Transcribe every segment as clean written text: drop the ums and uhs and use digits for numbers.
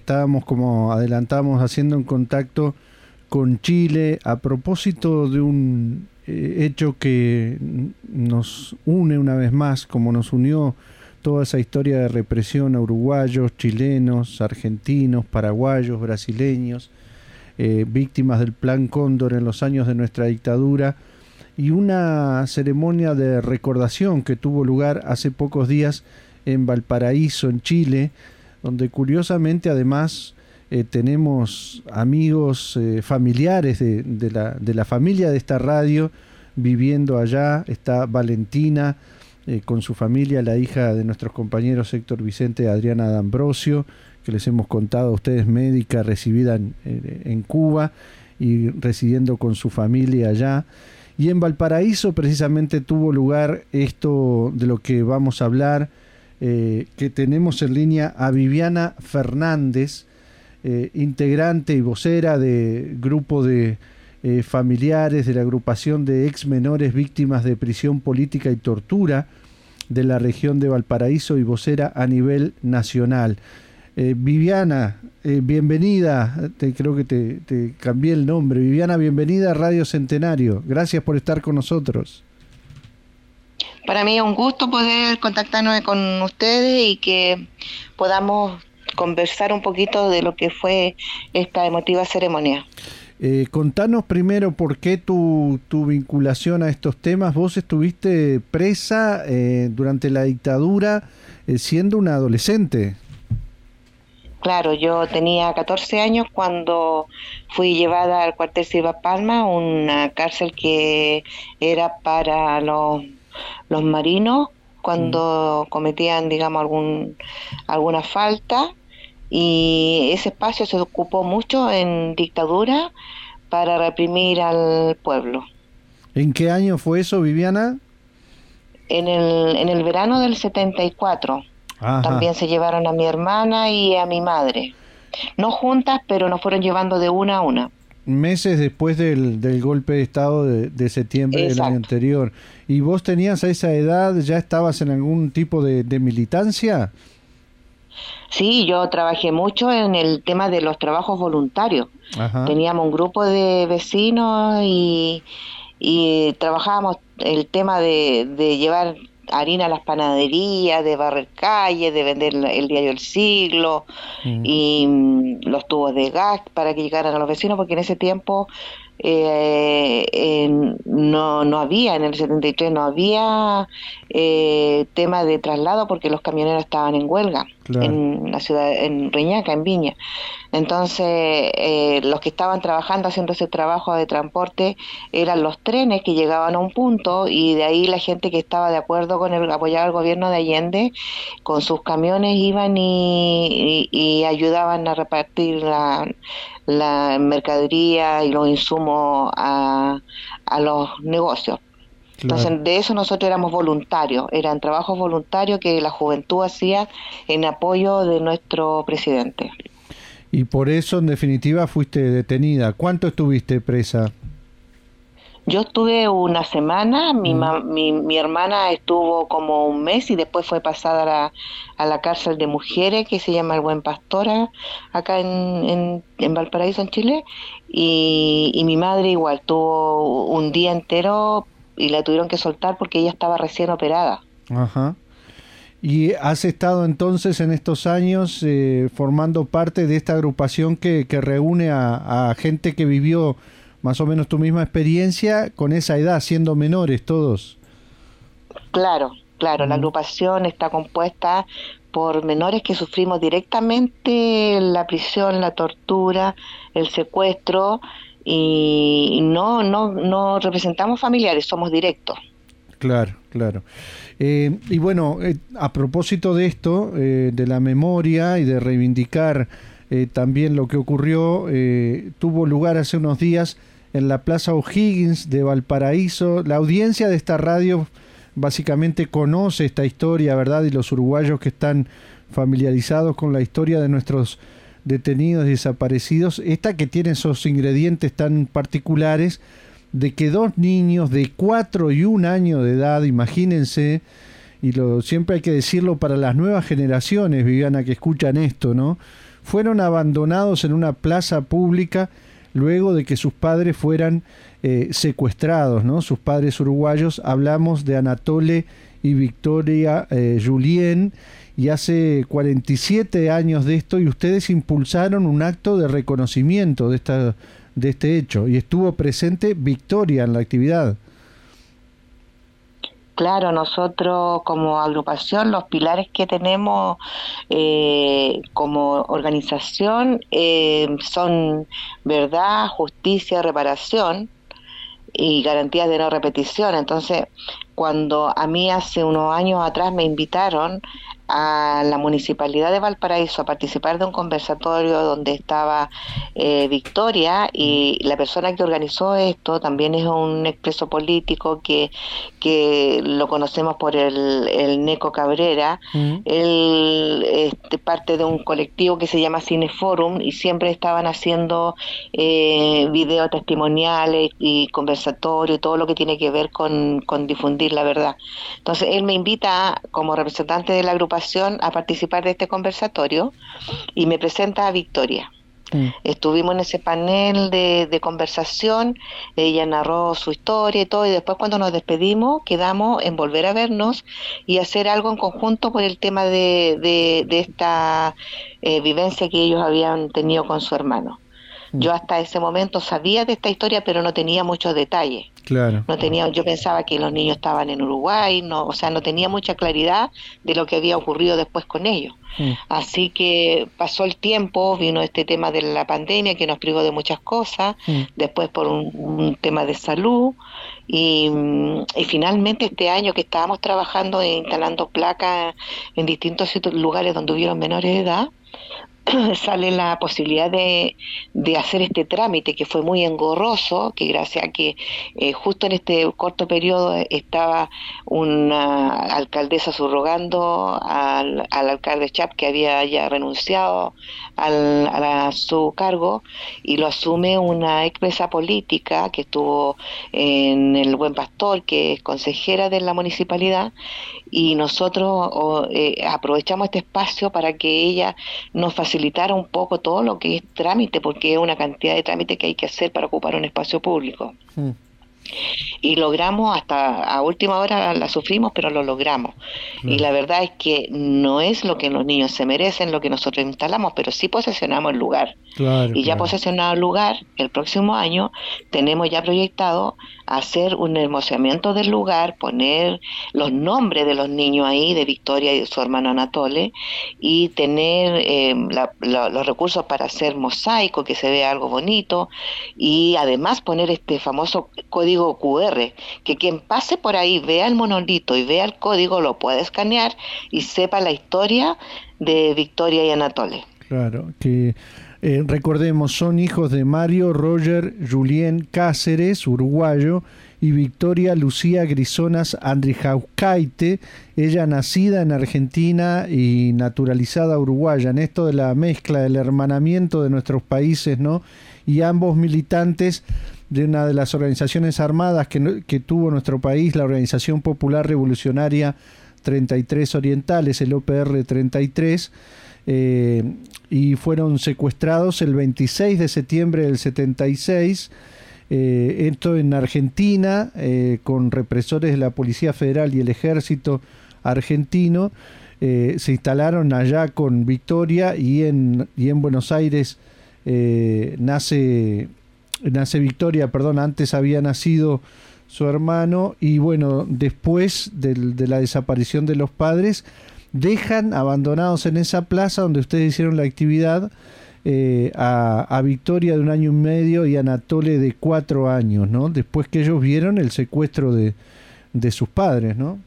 estábamos, como adelantamos, haciendo un contacto con Chile a propósito de un hecho que nos une una vez más, como nos unió toda esa historia de represión a uruguayos, chilenos, argentinos, paraguayos, brasileños, víctimas del Plan Cóndor en los años de nuestra dictadura, y una ceremonia de recordación que tuvo lugar hace pocos días en Valparaíso, en Chile, donde curiosamente además tenemos amigos, familiares de la familia de esta radio viviendo allá. Está Valentina con su familia, la hija de nuestros compañeros Héctor Vicente y Adriana D'Ambrosio, que les hemos contado a ustedes, médica recibida en Cuba y residiendo con su familia allá. Y en Valparaíso precisamente tuvo lugar esto de lo que vamos a hablar, que tenemos en línea a Viviana Fernández, integrante y vocera de grupo de familiares de la agrupación de ex menores víctimas de prisión política y tortura de la región de Valparaíso y vocera a nivel nacional. Viviana, bienvenida, creo que te cambié el nombre. Viviana, bienvenida a Radio Centenario. Gracias por estar con nosotros. Para mí es un gusto poder contactarnos con ustedes y que podamos conversar un poquito de lo que fue esta emotiva ceremonia. Contanos primero por qué tu vinculación a estos temas. Vos estuviste presa durante la dictadura siendo una adolescente. Claro, yo tenía 14 años cuando fui llevada al cuartel Silva Palma, una cárcel que era para los marinos cuando cometían, digamos, alguna falta, y ese espacio se ocupó mucho en dictadura para reprimir al pueblo. ¿En qué año fue eso, Viviana? En el verano del 74. Ajá. También se llevaron a mi hermana y a mi madre. No juntas, pero nos fueron llevando de una a una. Meses después del golpe de Estado de septiembre. Exacto. Del año anterior. ¿Y vos tenías a esa edad, ya estabas en algún tipo de militancia? Sí, yo trabajé mucho en el tema de los trabajos voluntarios. Ajá. Teníamos un grupo de vecinos y trabajábamos el tema de llevar harina a las panaderías, de barrer calles, de vender el diario El Siglo y los tubos de gas para que llegaran a los vecinos, porque en ese tiempo no había, en el 73 no había tema de traslado porque los camioneros estaban en huelga. Claro. En la ciudad, en Reñaca, en Viña. Entonces los que estaban trabajando, haciendo ese trabajo de transporte, eran los trenes que llegaban a un punto, y de ahí la gente que estaba de acuerdo con apoyar al gobierno de Allende, con sus camiones iban y ayudaban a repartir la mercadería y los insumos a los negocios. Claro. Entonces, de eso nosotros éramos voluntarios, eran trabajos voluntarios que la juventud hacía en apoyo de nuestro presidente. Y por eso, en definitiva, fuiste detenida. ¿Cuánto estuviste presa? Yo estuve una semana, mi hermana estuvo como un mes y después fue pasada a la cárcel de mujeres que se llama El Buen Pastor, acá en Valparaíso, en Chile, y mi madre igual, tuvo un día entero y la tuvieron que soltar porque ella estaba recién operada. Ajá. ¿Y has estado entonces en estos años formando parte de esta agrupación que reúne a gente que vivió más o menos tu misma experiencia con esa edad, siendo menores todos? Claro, la agrupación está compuesta por menores que sufrimos directamente la prisión, la tortura, el secuestro, y no representamos familiares, somos directos. Claro. Y bueno, a propósito de esto, de la memoria y de reivindicar también lo que ocurrió, tuvo lugar hace unos días en la Plaza O'Higgins de Valparaíso. La audiencia de esta radio básicamente conoce esta historia, ¿verdad? Y los uruguayos que están familiarizados con la historia de nuestros detenidos y desaparecidos, esta que tiene esos ingredientes tan particulares de que dos niños de 4 y 1 año de edad, imagínense, y siempre hay que decirlo para las nuevas generaciones, Viviana, que escuchan esto, ¿no? fueron abandonados en una plaza pública luego de que sus padres fueran secuestrados, ¿no? Sus padres uruguayos. Hablamos de Anatole y Victoria Julien, y hace 47 años de esto, y ustedes impulsaron un acto de reconocimiento de este hecho, y estuvo presente Victoria en la actividad. Claro, nosotros como agrupación, los pilares que tenemos como organización son verdad, justicia, reparación y garantías de no repetición. Entonces, cuando a mí hace unos años atrás me invitaron a la Municipalidad de Valparaíso a participar de un conversatorio donde estaba Victoria, y la persona que organizó esto también es un expreso político que lo conocemos por el Neco Cabrera. Él parte de un colectivo que se llama Cineforum, y siempre estaban haciendo videos testimoniales y conversatorios, todo lo que tiene que ver con difundir la verdad. Entonces él me invita como representante de la agrupación a participar de este conversatorio y me presenta a Victoria. Estuvimos en ese panel de conversación, ella narró su historia y todo, y después cuando nos despedimos quedamos en volver a vernos y hacer algo en conjunto por el tema de esta vivencia que ellos habían tenido con su hermano. Yo hasta ese momento sabía de esta historia, pero no tenía muchos detalles. Claro. No tenía, yo pensaba que los niños estaban en Uruguay, no tenía mucha claridad de lo que había ocurrido después con ellos. Así que pasó el tiempo, vino este tema de la pandemia que nos privó de muchas cosas, después por un tema de salud, y finalmente este año que estábamos trabajando instalando placas en distintos lugares donde hubieron menores de edad, sale la posibilidad de hacer este trámite que fue muy engorroso, que gracias a que justo en este corto periodo estaba una alcaldesa subrogando al alcalde Chap, que había ya renunciado a su cargo, y lo asume una expresa política que estuvo en el Buen Pastor, que es consejera de la municipalidad, y nosotros aprovechamos este espacio para que ella nos facilitara un poco todo lo que es trámite, porque es una cantidad de trámite que hay que hacer para ocupar un espacio público. Y logramos, hasta a última hora la sufrimos, pero lo logramos. Y la verdad es que no es lo que los niños se merecen, lo que nosotros instalamos, pero sí posesionamos el lugar. Ya posesionado el lugar, el próximo año tenemos ya proyectado hacer un hermoseamiento del lugar, poner los nombres de los niños ahí, de Victoria y de su hermano Anatole, y tener los recursos para hacer mosaico, que se vea algo bonito, y además poner este famoso código QR, que quien pase por ahí vea el monolito y vea el código, lo puede escanear y sepa la historia de Victoria y Anatole. Claro, que recordemos, son hijos de Mario Roger Julien Cáceres, uruguayo, y Victoria Lucía Grisonas Andrijauskaite, ella nacida en Argentina y naturalizada uruguaya. En esto de la mezcla, del hermanamiento de nuestros países, ¿no? Y ambos militantes de una de las organizaciones armadas que tuvo nuestro país, la Organización Popular Revolucionaria 33 Orientales, el OPR 33, y fueron secuestrados el 26 de septiembre del 76, esto en Argentina, con represores de la Policía Federal y el Ejército argentino. Se instalaron allá con Victoria, y en Buenos Aires nace Victoria, antes había nacido su hermano, y bueno, después de la desaparición de los padres, dejan abandonados en esa plaza donde ustedes hicieron la actividad a Victoria de 1 año y medio y a Anatole de 4 años, ¿no? Después que ellos vieron el secuestro de sus padres, ¿no?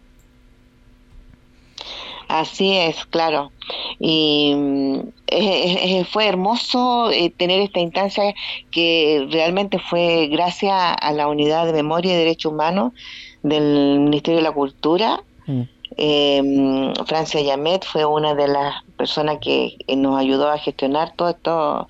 Así es, claro. Y fue hermoso tener esta instancia, que realmente fue gracias a la Unidad de Memoria y Derechos Humanos del Ministerio de la Cultura. Francia Yamet fue una de las personas que nos ayudó a gestionar todo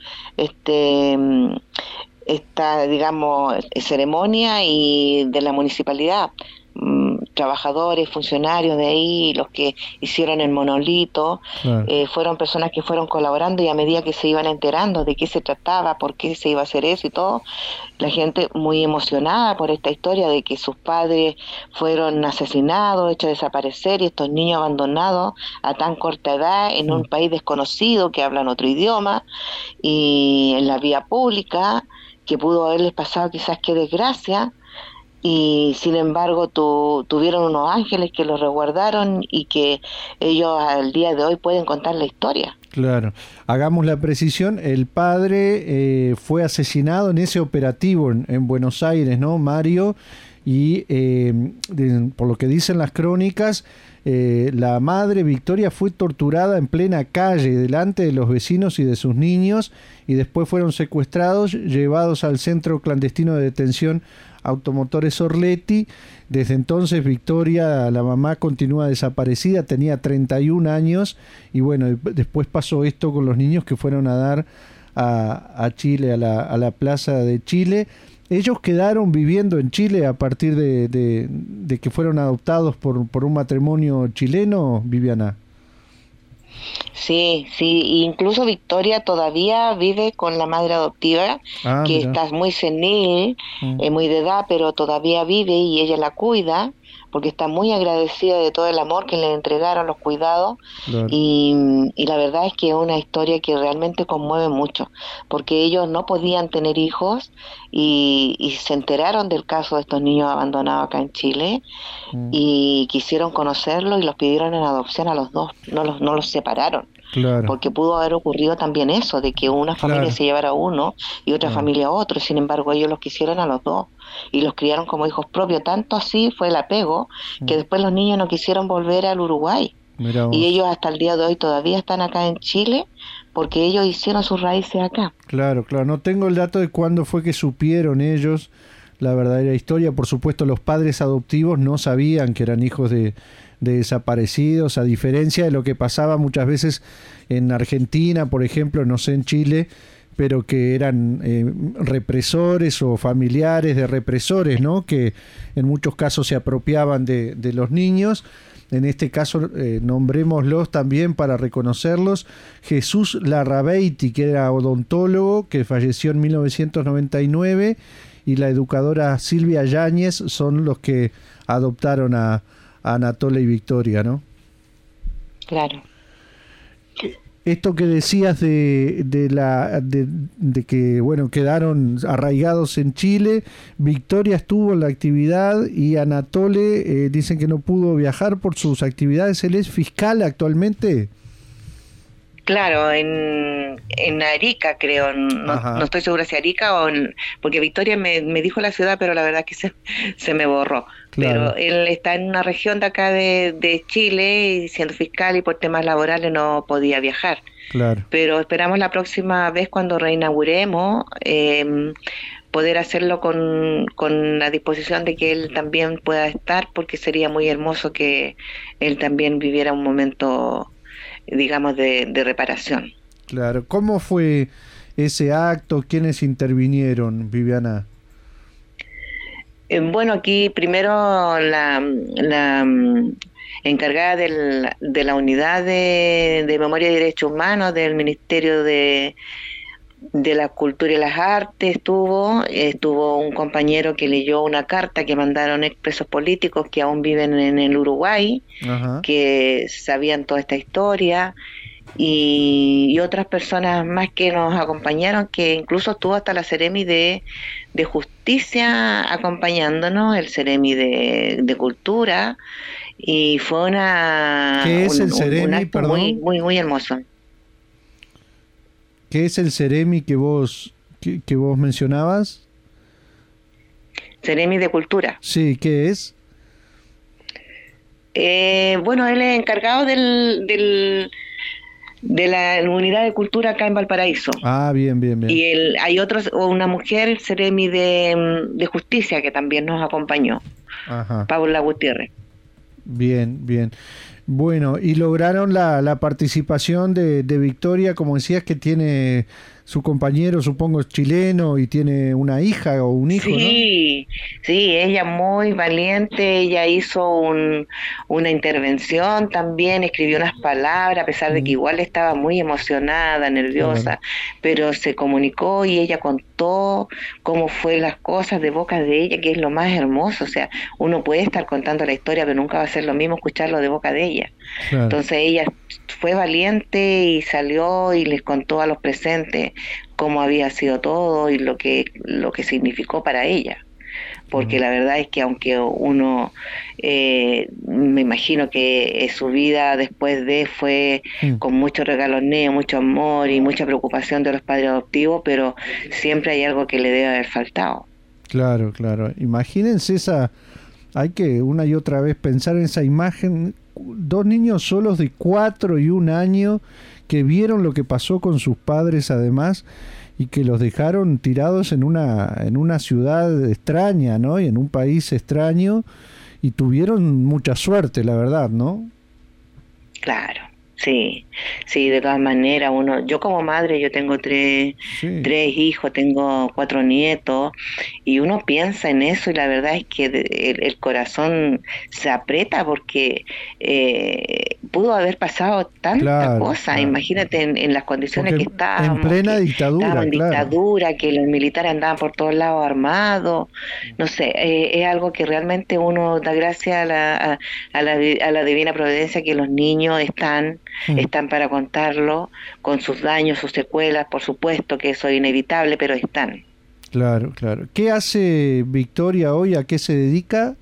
esta, digamos, ceremonia, y de la municipalidad. trabajadores, funcionarios de ahí, los que hicieron el monolito, Claro. fueron personas que fueron colaborando, y a medida que se iban enterando de qué se trataba, por qué se iba a hacer eso y todo, la gente muy emocionada por esta historia de que sus padres fueron asesinados, hechos desaparecer, y estos niños abandonados a tan corta edad en un país desconocido que hablan otro idioma y en la vía pública, que pudo haberles pasado quizás qué desgracia, y sin embargo tuvieron unos ángeles que los resguardaron y que ellos al día de hoy pueden contar la historia. Claro, hagamos la precisión, el padre fue asesinado en ese operativo en Buenos Aires, ¿no, Mario? Y por lo que dicen las crónicas, la madre Victoria fue torturada en plena calle, delante de los vecinos y de sus niños, y después fueron secuestrados, llevados al centro clandestino de detención Automotores Orletti. Desde entonces Victoria, la mamá, continúa desaparecida, tenía 31 años, y bueno, después pasó esto con los niños que fueron a dar a Chile, a la Plaza de Chile. Ellos quedaron viviendo en Chile a partir de que fueron adoptados por un matrimonio chileno, Viviana. Sí, sí, incluso Victoria todavía vive con la madre adoptiva, que Mira. está muy senil, muy de edad, pero todavía vive y ella la cuida, porque está muy agradecida de todo el amor que le entregaron, los cuidados, Claro. y la verdad es que es una historia que realmente conmueve mucho, porque ellos no podían tener hijos y se enteraron del caso de estos niños abandonados acá en Chile, y quisieron conocerlos y los pidieron en adopción a los dos, no los separaron. Claro. Porque pudo haber ocurrido también eso, de que una familia se llevara a uno y otra familia a otro. Sin embargo, ellos los quisieron a los dos y los criaron como hijos propios. Tanto así fue el apego que después los niños no quisieron volver al Uruguay. Y ellos hasta el día de hoy todavía están acá en Chile porque ellos hicieron sus raíces acá. Claro, claro. No tengo el dato de cuándo fue que supieron ellos la verdadera historia. Por supuesto, los padres adoptivos no sabían que eran hijos de desaparecidos, a diferencia de lo que pasaba muchas veces en Argentina, por ejemplo, no sé, en Chile, pero que eran represores o familiares de represores, ¿no? Que en muchos casos se apropiaban de los niños. En este caso, nombrémoslos también para reconocerlos. Jesús Larrabeiti, que era odontólogo, que falleció en 1999, y la educadora Silvia Yáñez son los que adoptaron a Anatole y Victoria, ¿no? Claro. Esto que decías de que bueno, quedaron arraigados en Chile, Victoria estuvo en la actividad y Anatole dicen que no pudo viajar por sus actividades. Él es fiscal actualmente. Claro, en Arica creo, no estoy segura si Arica porque Victoria me dijo la ciudad, pero la verdad que se me borró. Claro. Pero él está en una región de acá de Chile, y siendo fiscal y por temas laborales no podía viajar. Claro. Pero esperamos la próxima vez cuando reinauguremos poder hacerlo con la disposición de que él también pueda estar, porque sería muy hermoso que él también viviera un momento, digamos, de reparación. Claro. ¿Cómo fue ese acto? ¿Quiénes intervinieron, Viviana? Bueno, aquí primero la encargada de la unidad de memoria y derechos humanos del Ministerio de la Cultura y las Artes estuvo un compañero que leyó una carta que mandaron expresos políticos que aún viven en el Uruguay, que sabían toda esta historia, y otras personas más que nos acompañaron, que incluso estuvo hasta la Seremi de Justicia acompañándonos, el Seremi de Cultura, y fue una ¿Qué es el Seremi, un acto perdón? muy, muy hermoso. ¿Qué es el Seremi que vos mencionabas? Seremi de Cultura. Sí, ¿qué es? Bueno, él es encargado de la unidad de cultura acá en Valparaíso. Ah, bien. Y hay una mujer, Seremi de Justicia, que también nos acompañó. Paula Gutiérrez. Bien. Bueno, y lograron la participación de Victoria, como decías, que tiene su compañero, supongo, es chileno y tiene una hija o un hijo, ¿no? Sí, sí, ella muy valiente, ella hizo una intervención también, escribió unas palabras, a pesar de que Mm, igual estaba muy emocionada, claro. nerviosa, pero se comunicó y ella contó cómo fue las cosas de boca de ella, que es lo más hermoso, o sea, uno puede estar contando la historia, pero nunca va a ser lo mismo escucharlo de boca de ella. Claro. Entonces ella fue valiente y salió y les contó a los presentes cómo había sido todo y lo que significó para ella. Porque Claro. la verdad es que aunque uno, me imagino que su vida después de fue Mm, con muchos regaloneo, mucho amor y mucha preocupación de los padres adoptivos, pero siempre hay algo que le debe haber faltado. claro, claro. Imagínense esa, hay que una y otra vez pensar en esa imagen, dos niños solos de 4 y 1 año que vieron lo que pasó con sus padres además y que los dejaron tirados en una ciudad extraña, ¿no? Y en un país extraño y tuvieron mucha suerte, la verdad, ¿no? Claro, sí, sí, de todas maneras, yo como madre, yo tengo Sí, tres hijos, tengo 4 nietos, y uno piensa en eso y la verdad es que el corazón se aprieta porque pudo haber pasado tanta claro, cosa, claro, claro. imagínate en las condiciones Porque que en estábamos, plena que estábamos dictadura, en claro. dictadura, que los militares andaban por todos lados armados, no sé, es algo que realmente uno da gracias a la divina providencia que los niños Mm, están para contarlo, con sus daños, sus secuelas, por supuesto que eso es inevitable, pero están. claro, claro. ¿Qué hace Victoria hoy? ¿A qué se dedica?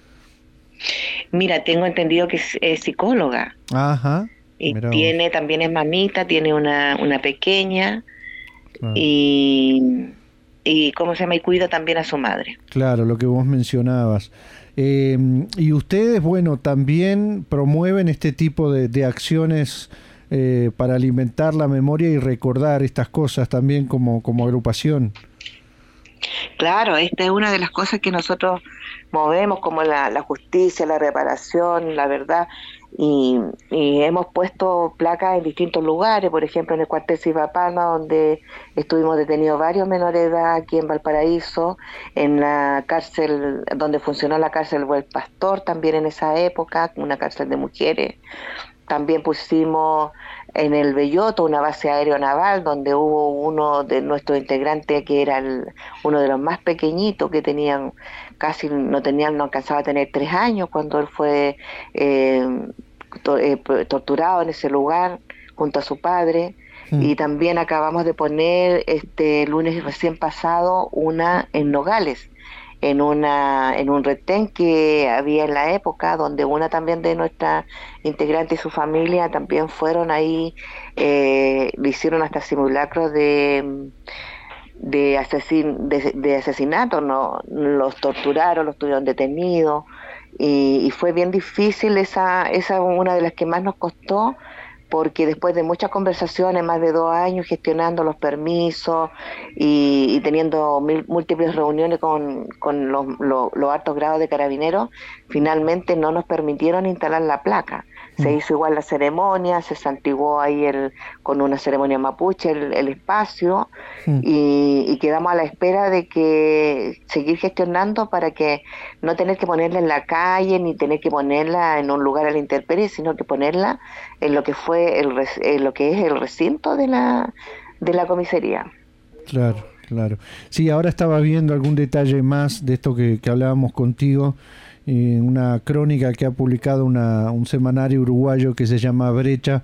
Mira, tengo entendido que es psicóloga Ajá, y mira vos. también es mamita, tiene una pequeña Claro. y, ¿cómo se llama? Y cuida también a su madre. Claro, lo que vos mencionabas. Eh, y ustedes, bueno, también promueven este tipo de acciones para alimentar la memoria y recordar estas cosas también como agrupación. Claro, esta es una de las cosas que nosotros movemos, como la justicia, la reparación, la verdad, y hemos puesto placas en distintos lugares, por ejemplo en el cuartel Sipapalma, donde estuvimos detenidos varios menores de edad, aquí en Valparaíso, en la cárcel, donde funcionó la cárcel Buen Pastor, también en esa época, una cárcel de mujeres. También pusimos en el Belloto una base aeronaval donde hubo uno de nuestros integrantes que era uno de los más pequeñitos, que tenían no alcanzaba a tener 3 años cuando él fue eh, torturado en ese lugar junto a su padre. Mm, Y también acabamos de poner este lunes recién pasado una en Nogales, en un retén que había en la época, donde una también de nuestras integrantes y su familia también fueron ahí, le hicieron hasta simulacros de asesinato, no los torturaron, los tuvieron detenidos, y fue bien difícil, esa una de las que más nos costó, porque después de muchas conversaciones, más de 2 años gestionando los permisos y teniendo múltiples reuniones con los altos grados de carabineros, finalmente no nos permitieron instalar la placa. Se mm, hizo igual la ceremonia, se santiguó ahí con una ceremonia mapuche el espacio, mm. y quedamos a la espera de que seguir gestionando para que no tener que ponerla en la calle ni tener que ponerla en un lugar a la intemperie, sino que ponerla en lo que fue en lo que es el recinto de la comisaría. Claro, claro. Sí, ahora estaba viendo algún detalle más de esto que hablábamos contigo, una crónica que ha publicado un semanario uruguayo que se llama Brecha,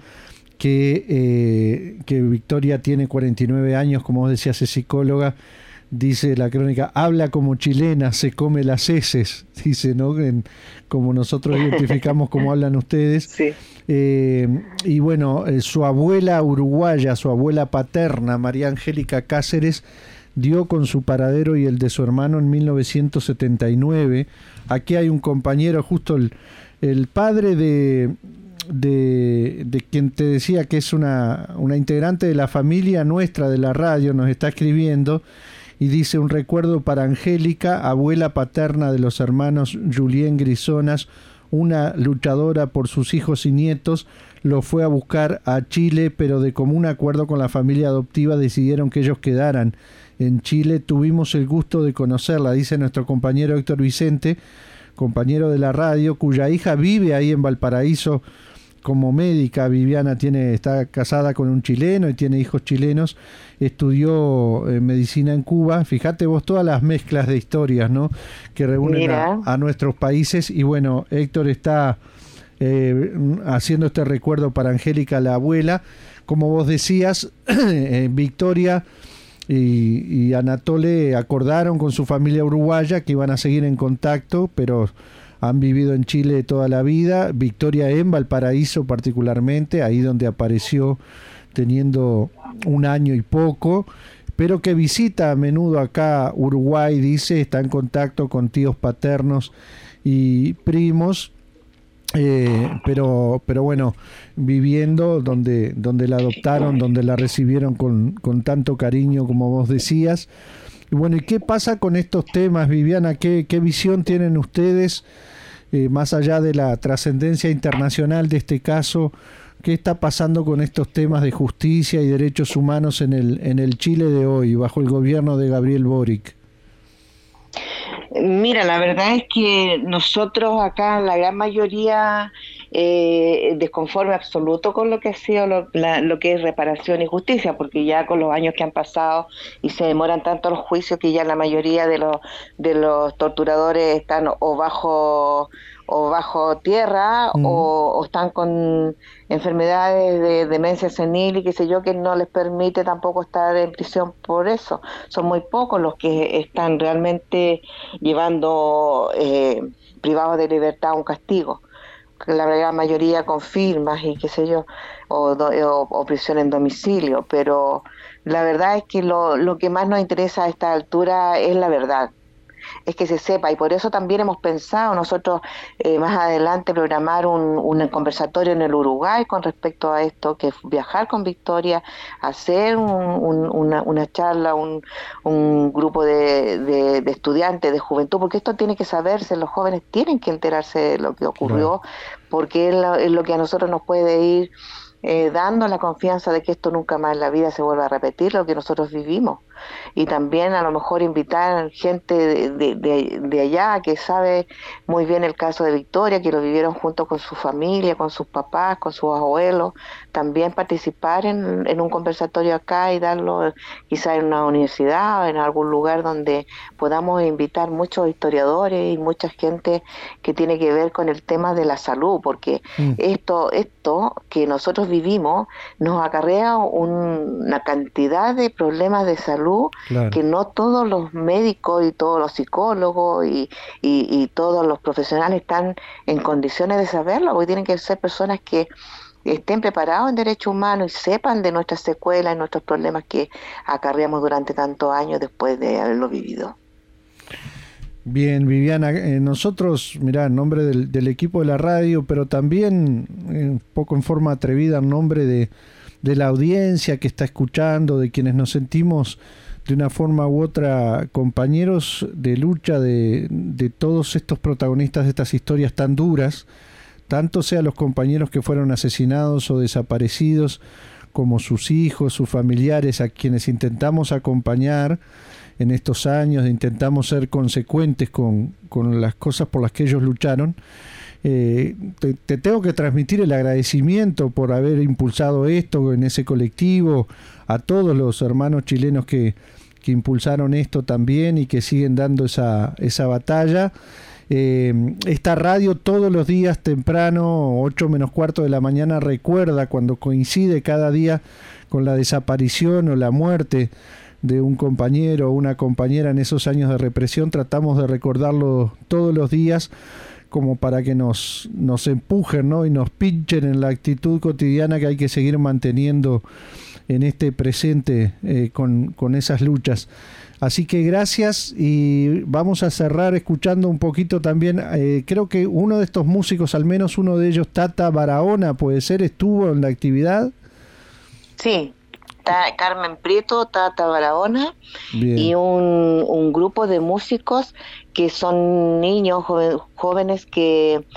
que Victoria tiene 49 años, como vos decías, es psicóloga. Dice la crónica, habla como chilena, se come las heces, dice, ¿no? Como nosotros identificamos como hablan ustedes. Sí. Y bueno, su abuela uruguaya, su abuela paterna, María Angélica Cáceres, dio con su paradero y el de su hermano en 1979. Aquí hay un compañero, justo el padre de quien te decía que es una integrante de la familia nuestra de la radio, nos está escribiendo y dice: un recuerdo para Angélica, abuela paterna de los hermanos Julien Grisonas, una luchadora por sus hijos y nietos, lo fue a buscar a Chile, pero de común acuerdo con la familia adoptiva decidieron que ellos quedaran en Chile. Tuvimos el gusto de conocerla, dice nuestro compañero Héctor Vicente, compañero de la radio, cuya hija vive ahí en Valparaíso como médica. Viviana está casada con un chileno y tiene hijos chilenos, estudió medicina en Cuba. Fíjate vos todas las mezclas de historias, ¿no?, que reúnen a nuestros países. Y bueno, Héctor está haciendo este recuerdo para Angélica, la abuela. Como vos decías, Victoria y Anatole acordaron con su familia uruguaya que iban a seguir en contacto, pero han vivido en Chile toda la vida. Victoria en Valparaíso particularmente, ahí donde apareció teniendo 1 año y poco, pero que visita a menudo acá Uruguay, dice, está en contacto con tíos paternos y primos, pero bueno, viviendo donde la adoptaron, donde la recibieron con tanto cariño, como vos decías. Y bueno, ¿y qué pasa con estos temas, Viviana? ¿Qué visión tienen ustedes, más allá de la trascendencia internacional de este caso? ¿Qué está pasando con estos temas de justicia y derechos humanos en el Chile de hoy, bajo el gobierno de Gabriel Boric? Mira, la verdad es que nosotros acá, la gran mayoría, desconforme absoluto con lo que ha sido lo que es reparación y justicia, porque ya con los años que han pasado y se demoran tanto los juicios que ya la mayoría de los torturadores están o bajo tierra o están con enfermedades de demencia senil y qué sé yo, que no les permite tampoco estar en prisión por eso. Son muy pocos los que están realmente llevando privados de libertad un castigo. La gran mayoría con firmas y qué sé yo, o prisión en domicilio, pero la verdad es que lo que más nos interesa a esta altura es la verdad, es que se sepa, y por eso también hemos pensado nosotros más adelante programar un conversatorio en el Uruguay con respecto a esto, que es viajar con Victoria, hacer una charla, un grupo de estudiantes, de juventud, porque esto tiene que saberse, los jóvenes tienen que enterarse de lo que ocurrió, porque es lo que a nosotros nos puede ir dando la confianza de que esto nunca más en la vida se vuelva a repetir, lo que nosotros vivimos. Y también a lo mejor invitar gente de allá que sabe muy bien el caso de Victoria, que lo vivieron junto con su familia, con sus papás, con sus abuelos, también participar en un conversatorio acá y darlo quizá en una universidad o en algún lugar donde podamos invitar muchos historiadores y mucha gente que tiene que ver con el tema de la salud, porque esto que nosotros vivimos nos acarrea una cantidad de problemas de salud que no todos los médicos y todos los psicólogos y todos los profesionales están en condiciones de saberlo, porque tienen que ser personas que estén preparados en derechos humanos y sepan de nuestras secuelas y nuestros problemas que acarreamos durante tantos años después de haberlo vivido. Bien, Viviana, nosotros, mirá, en nombre del equipo de la radio, pero también un poco en forma atrevida en nombre de la audiencia que está escuchando, de quienes nos sentimos de una forma u otra compañeros de lucha de todos estos protagonistas de estas historias tan duras, tanto sea los compañeros que fueron asesinados o desaparecidos, como sus hijos, sus familiares, a quienes intentamos acompañar en estos años, intentamos ser consecuentes con las cosas por las que ellos lucharon. Te tengo que transmitir el agradecimiento por haber impulsado esto en ese colectivo, a todos los hermanos chilenos que impulsaron esto también y que siguen dando esa batalla. Esta radio todos los días temprano, 8 menos cuarto de la mañana, recuerda cuando coincide cada día con la desaparición o la muerte de un compañero o una compañera en esos años de represión. Tratamos de recordarlo todos los días como para que nos empujen, ¿no?, y nos pinchen en la actitud cotidiana que hay que seguir manteniendo en este presente con esas luchas. Así que gracias, y vamos a cerrar escuchando un poquito también, creo que uno de estos músicos, al menos uno de ellos, Tata Barahona, puede ser, estuvo en la actividad. Sí, Carmen Prieto, Tata Barahona. Bien. Y un grupo de músicos que son niños, jóvenes que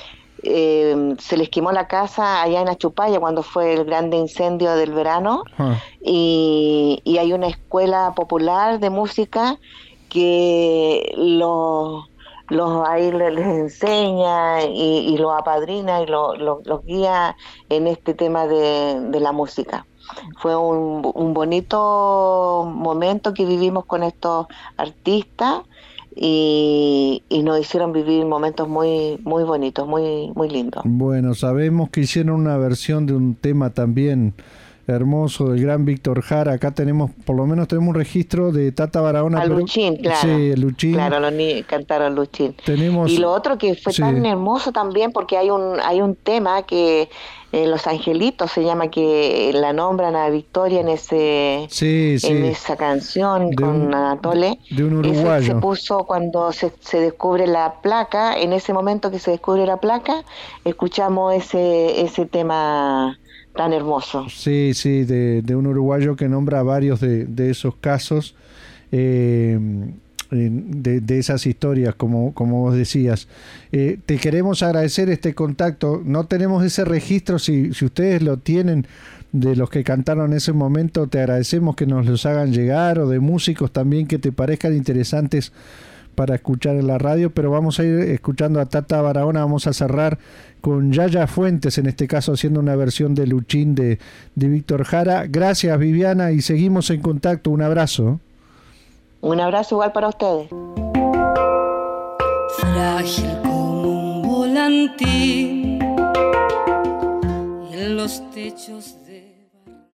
se les quemó la casa allá en Achupaya cuando fue el grande incendio del verano, y hay una escuela popular de música que ahí les enseña y los apadrina y los guía en este tema de la música. Fue un bonito momento que vivimos con estos artistas y nos hicieron vivir momentos muy muy bonitos, muy muy lindos. Bueno, sabemos que hicieron una versión de un tema también hermoso del gran Víctor Jara. Acá tenemos, por lo menos tenemos un registro de Tata Barahona. A Luchín, claro. Sí, Luchín. Claro, cantaron Luchín. Y lo otro que fue tan hermoso también, porque hay un tema que Los Angelitos se llama, que la nombran a Victoria en esa canción con Anatole. De un uruguayo. Ese se puso cuando se descubre la placa. En ese momento que se descubre la placa, escuchamos ese tema tan hermoso. Sí, de un uruguayo que nombra varios de esos casos, de esas historias, como vos decías. Te queremos agradecer este contacto. No tenemos ese registro, si ustedes lo tienen, de los que cantaron en ese momento, te agradecemos que nos los hagan llegar, o de músicos también que te parezcan interesantes para escuchar en la radio, pero vamos a ir escuchando a Tata Barahona. Vamos a cerrar con Yaya Fuentes, en este caso haciendo una versión de Luchín de Víctor Jara. Gracias, Viviana, y seguimos en contacto. Un abrazo. Un abrazo igual para ustedes. Frágil como un volantín en los techos